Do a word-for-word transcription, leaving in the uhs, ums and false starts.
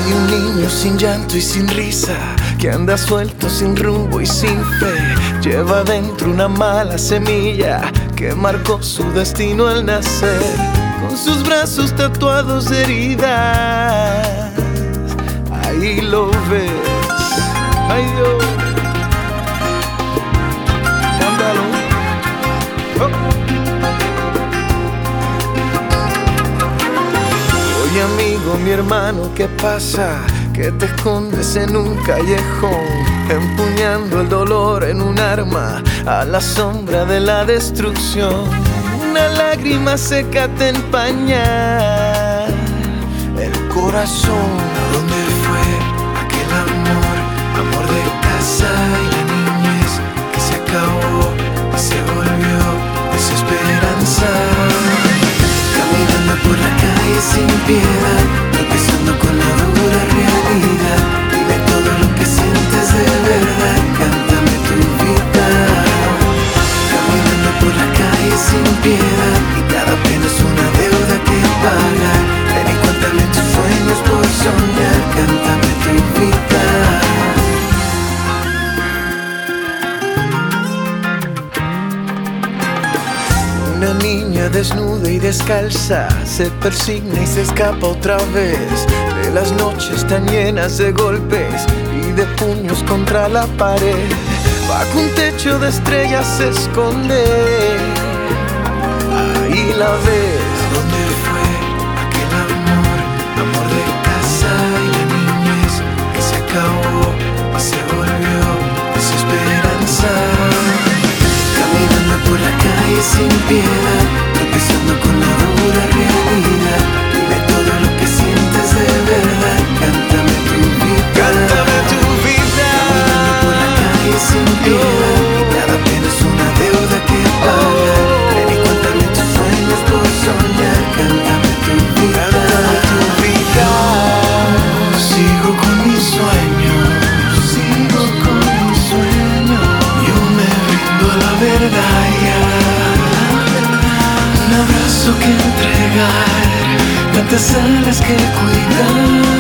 Soy un niño sin llanto y sin risa, que anda suelto sin rumbo y sin fe. Lleva dentro una mala semilla que marcó su destino al nacer. Con sus brazos tatuados de heridas, ahí lo ves. Ay Dios, cántalo. Oh. Oye amigo, mi hermano, ¿qué pasa? Que te escondes en un callejón, empuñando el dolor en un arma a la sombra de la destrucción. Una lágrima seca te empaña el corazón. ¿A dónde fue aquel amor? Amor de casa y la niñez que se acabó y se volvió desesperanza. Caminando por la calle sin piedad, tropezando con la dura realidad. Dime todo lo que sientes de verdad, cántame tu vida. Caminando por la calle sin piedad, y cada pena es una deuda que pagar. Ven y cuéntame tus sueños por soñar, cántame tu vida. Una niña desnuda y descalza se persigna y se escapa otra vez de las noches tan llenas de golpes y de puños contra la pared. Bajo un techo de estrellas se esconde, ahí la ves. ¿Dónde fue aquel amor? Amor de casa y la niñez que se acabó y se volvió desesperanza. Caminando por la calle sin piedad, tropezando con la dura realidad. Dime todo lo que sientes de verdad, cántame tu vida. Cántame tu vida. Caminando por la calle sin piedad, y cada pena es una deuda que pagar. Ven y cuéntame tus sueños por soñar, cántame tu vida. Cántame tu vida. Sigo con mis sueños, sigo con mis sueños. Yo me rindo a la verdad ya. Un abrazo que entregar, tantas alas que cuidar.